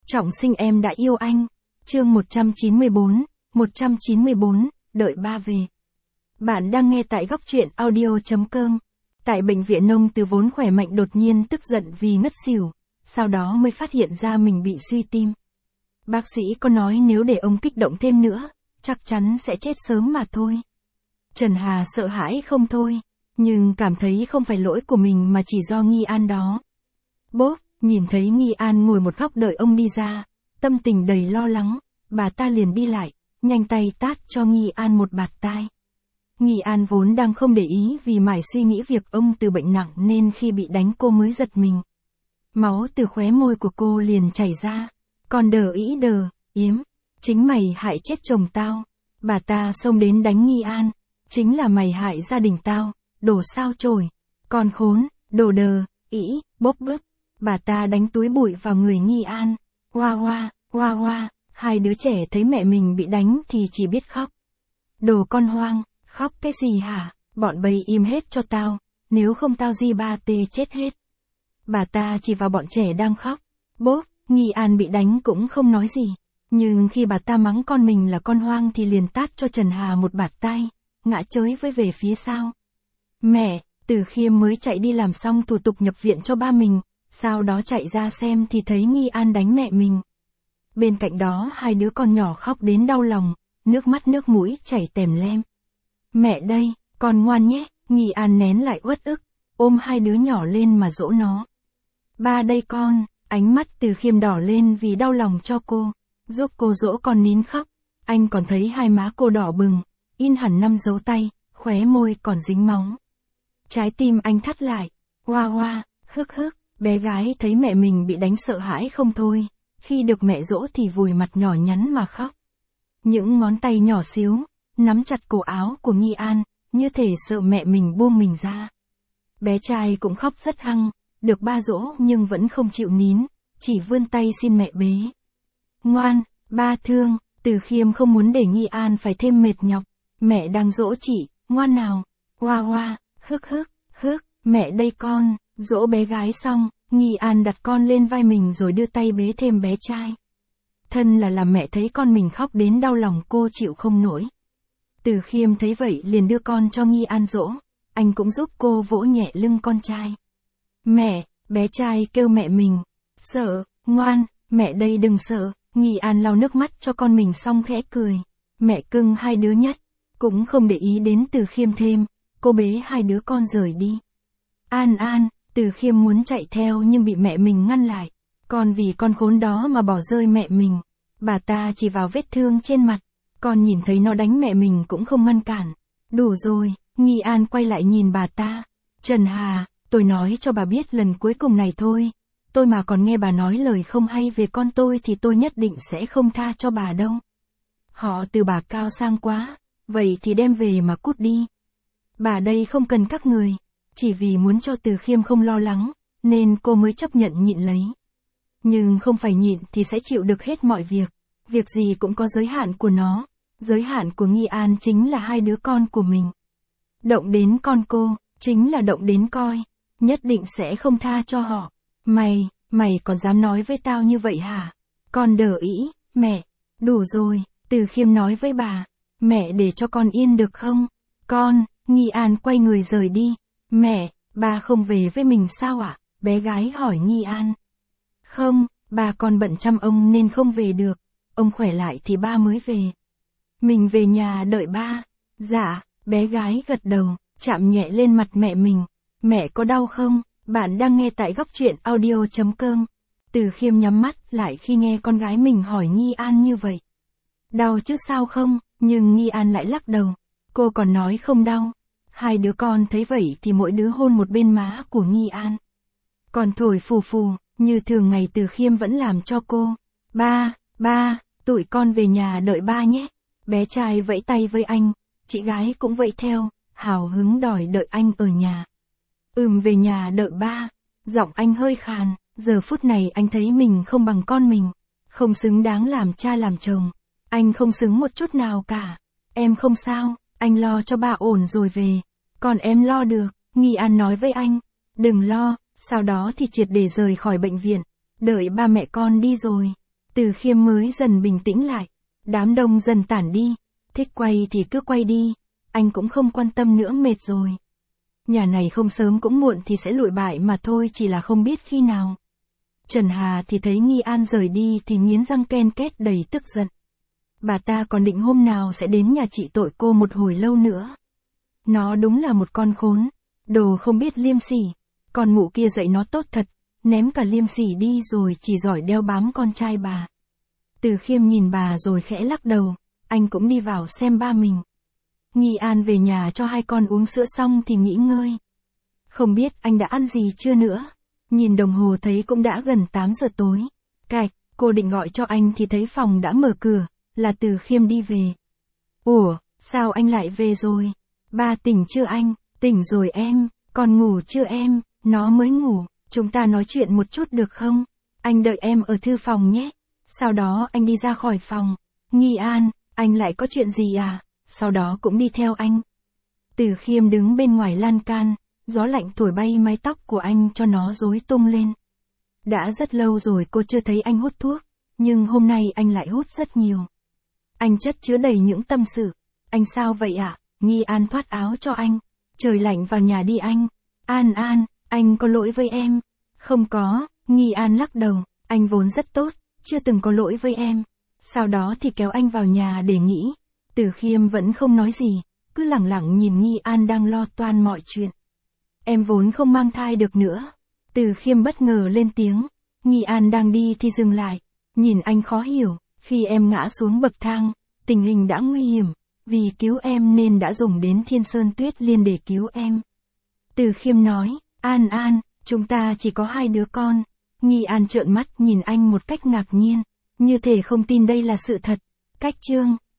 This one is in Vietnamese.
Trọng sinh em đã yêu anh. Chương 194, đợi ba về. Bạn đang nghe tại góc truyện audio.com. Tại bệnh viện Nông Từ vốn khỏe mạnh đột nhiên tức giận vì ngất xỉu, sau đó mới phát hiện ra mình bị suy tim. Bác sĩ có nói nếu để ông kích động thêm nữa, chắc chắn sẽ chết sớm mà thôi. Trần Hà sợ hãi không thôi, nhưng cảm thấy không phải lỗi của mình mà chỉ do Nghi An đó. Bốp, nhìn thấy Nghi An ngồi một góc đợi ông đi ra, tâm tình đầy lo lắng, bà ta liền đi lại, nhanh tay tát cho Nghi An một bạt tai. Nghi An vốn đang không để ý vì mải suy nghĩ việc ông Từ bệnh nặng nên khi bị đánh cô mới giật mình. Máu từ khóe môi của cô liền chảy ra, còn yếm, chính mày hại chết chồng tao. Bà ta xông đến đánh Nghi An, chính là mày hại gia đình tao, đồ sao chổi, con khốn, đồ bốp. Bà ta đánh túi bụi vào người Nghi An, hoa, hai đứa trẻ thấy mẹ mình bị đánh thì chỉ biết khóc. Đồ con hoang, khóc cái gì hả, bọn bay im hết cho tao, nếu không tao di ba tê chết hết. Bà ta chỉ vào bọn trẻ đang khóc, bốp, Nghi An bị đánh cũng không nói gì, nhưng khi bà ta mắng con mình là con hoang thì liền tát cho Trần Hà một bạt tai, ngã chới với về phía sau. Mẹ, Từ Khiêm mới chạy đi làm xong thủ tục nhập viện cho ba mình, sau đó chạy ra xem thì thấy Nghi An đánh mẹ mình. Bên cạnh đó hai đứa con nhỏ khóc đến đau lòng, nước mắt nước mũi chảy tèm lem. Mẹ đây, con ngoan nhé, Nghi An nén lại uất ức, ôm hai đứa nhỏ lên mà dỗ nó. Ba đây con, ánh mắt Từ Khiêm đỏ lên vì đau lòng cho cô, giúp cô dỗ con nín khóc. Anh còn thấy hai má cô đỏ bừng, in hẳn 5 dấu tay, khóe môi còn dính máu. Trái tim anh thắt lại, hoa, hức, bé gái thấy mẹ mình bị đánh sợ hãi không thôi, khi được mẹ dỗ thì vùi mặt nhỏ nhắn mà khóc. Những ngón tay nhỏ xíu, nắm chặt cổ áo của Nghi An, như thể sợ mẹ mình buông mình ra. Bé trai cũng khóc rất hăng, được ba dỗ nhưng vẫn không chịu nín, chỉ vươn tay xin mẹ bế. Ngoan, ba thương, Từ Khiêm không muốn để Nghi An phải thêm mệt nhọc, mẹ đang dỗ chị, ngoan nào, hoa, hức, mẹ đây con. Dỗ bé gái xong, Nghi An đặt con lên vai mình rồi đưa tay bế thêm bé trai. Thân là làm mẹ thấy con mình khóc đến đau lòng cô chịu không nổi. Từ Khiêm thấy vậy liền đưa con cho Nghi An dỗ, anh cũng giúp cô vỗ nhẹ lưng con trai. Mẹ, bé trai kêu mẹ mình, sợ, ngoan, mẹ đây đừng sợ. Nghi An lau nước mắt cho con mình xong khẽ cười, mẹ cưng hai đứa nhất, cũng không để ý đến Từ Khiêm thêm, cô bế hai đứa con rời đi. An, Từ Khiêm muốn chạy theo nhưng bị mẹ mình ngăn lại, con vì con khốn đó mà bỏ rơi mẹ mình. Bà ta chỉ vào vết thương trên mặt, con nhìn thấy nó đánh mẹ mình cũng không ngăn cản. Đủ rồi, Nghi An quay lại nhìn bà ta. Trần Hà, tôi nói cho bà biết lần cuối cùng này thôi, tôi mà còn nghe bà nói lời không hay về con tôi thì tôi nhất định sẽ không tha cho bà đâu. Họ Từ bà cao sang quá, vậy thì đem về mà cút đi. Bà đây không cần các người. Chỉ vì muốn cho Từ Khiêm không lo lắng, nên cô mới chấp nhận nhịn lấy. Nhưng không phải nhịn thì sẽ chịu được hết mọi việc gì cũng có giới hạn của nó, giới hạn của Nghi An chính là hai đứa con của mình. Động đến con cô, chính là động đến coi, nhất định sẽ không tha cho họ. Mày còn dám nói với tao như vậy hả? Con mẹ, đủ rồi, Từ Khiêm nói với bà, mẹ để cho con yên được không? Con, Nghi An quay người rời đi. Mẹ, ba không về với mình sao ạ? Bé gái hỏi Nghi An. Không, ba con bận chăm ông nên không về được, ông khỏe lại thì ba mới về. Mình về nhà đợi ba. Dạ, bé gái gật đầu, chạm nhẹ lên mặt mẹ mình. Mẹ có đau không? Bạn đang nghe tại góc truyện audio.com. Từ Khiêm nhắm mắt lại khi nghe con gái mình hỏi Nghi An như vậy. Đau chứ sao không? Nhưng Nghi An lại lắc đầu. Cô còn nói không đau. Hai đứa con thấy vậy thì mỗi đứa hôn một bên má của Nghi An. Còn thổi phù phù, như thường ngày Từ Khiêm vẫn làm cho cô. Ba, tụi con về nhà đợi ba nhé. Bé trai vẫy tay với anh, chị gái cũng vẫy theo, hào hứng đòi đợi anh ở nhà. Về nhà đợi ba. Giọng anh hơi khàn, giờ phút này anh thấy mình không bằng con mình, không xứng đáng làm cha làm chồng. Anh không xứng một chút nào cả. Em không sao, anh lo cho ba ổn rồi về. Còn em lo được, Nghi An nói với anh. Đừng lo, sau đó thì triệt để rời khỏi bệnh viện. Đợi ba mẹ con đi rồi. Từ Khiêm mới dần bình tĩnh lại. Đám đông dần tản đi. Thích quay thì cứ quay đi. Anh cũng không quan tâm nữa, mệt rồi. Nhà này không sớm cũng muộn thì sẽ lụi bại mà thôi, chỉ là không biết khi nào. Trần Hà thì thấy Nghi An rời đi thì nghiến răng ken két đầy tức giận. Bà ta còn định hôm nào sẽ đến nhà trị tội cô một hồi lâu nữa. Nó đúng là một con khốn. Đồ không biết liêm sỉ. Con mụ kia dạy nó tốt thật. Ném cả liêm sỉ đi rồi chỉ giỏi đeo bám con trai bà. Từ Khiêm nhìn bà rồi khẽ lắc đầu. Anh cũng đi vào xem ba mình. Nghi An về nhà cho hai con uống sữa xong thì nghỉ ngơi. Không biết anh đã ăn gì chưa nữa. Nhìn đồng hồ thấy cũng đã gần 8 giờ tối. Cạch, cô định gọi cho anh thì thấy phòng đã mở cửa, là Từ Khiêm đi về. Ủa, sao anh lại về rồi? Ba tỉnh chưa anh? Tỉnh rồi em, còn ngủ chưa em? Nó mới ngủ, chúng ta nói chuyện một chút được không? Anh đợi em ở thư phòng nhé. Sau đó anh đi ra khỏi phòng. Nghi An, anh lại có chuyện gì à? Sau đó cũng đi theo anh. Từ Khiêm đứng bên ngoài lan can, gió lạnh thổi bay mái tóc của anh cho nó rối tung lên. Đã rất lâu rồi cô chưa thấy anh hút thuốc, nhưng hôm nay anh lại hút rất nhiều. Anh chất chứa đầy những tâm sự. Anh sao vậy ạ? Nghi An thoát áo cho anh. Trời lạnh, vào nhà đi anh. An An, anh có lỗi với em. Không có, Nghi An lắc đầu, anh vốn rất tốt, chưa từng có lỗi với em. Sau đó thì kéo anh vào nhà để nghỉ. Từ Khiêm vẫn không nói gì, cứ lẳng lặng nhìn Nghi An đang lo toan mọi chuyện. Em vốn không mang thai được nữa. Từ Khiêm bất ngờ lên tiếng. Nghi An đang đi thì dừng lại, nhìn anh khó hiểu. Khi em ngã xuống bậc thang, tình hình đã nguy hiểm, vì cứu em nên đã dùng đến Thiên Sơn Tuyết Liên để cứu em. Từ Khiêm nói, An An, chúng ta chỉ có 2 đứa con. Nghi An trợn mắt nhìn anh một cách ngạc nhiên, như thể không tin đây là sự thật. Cách chương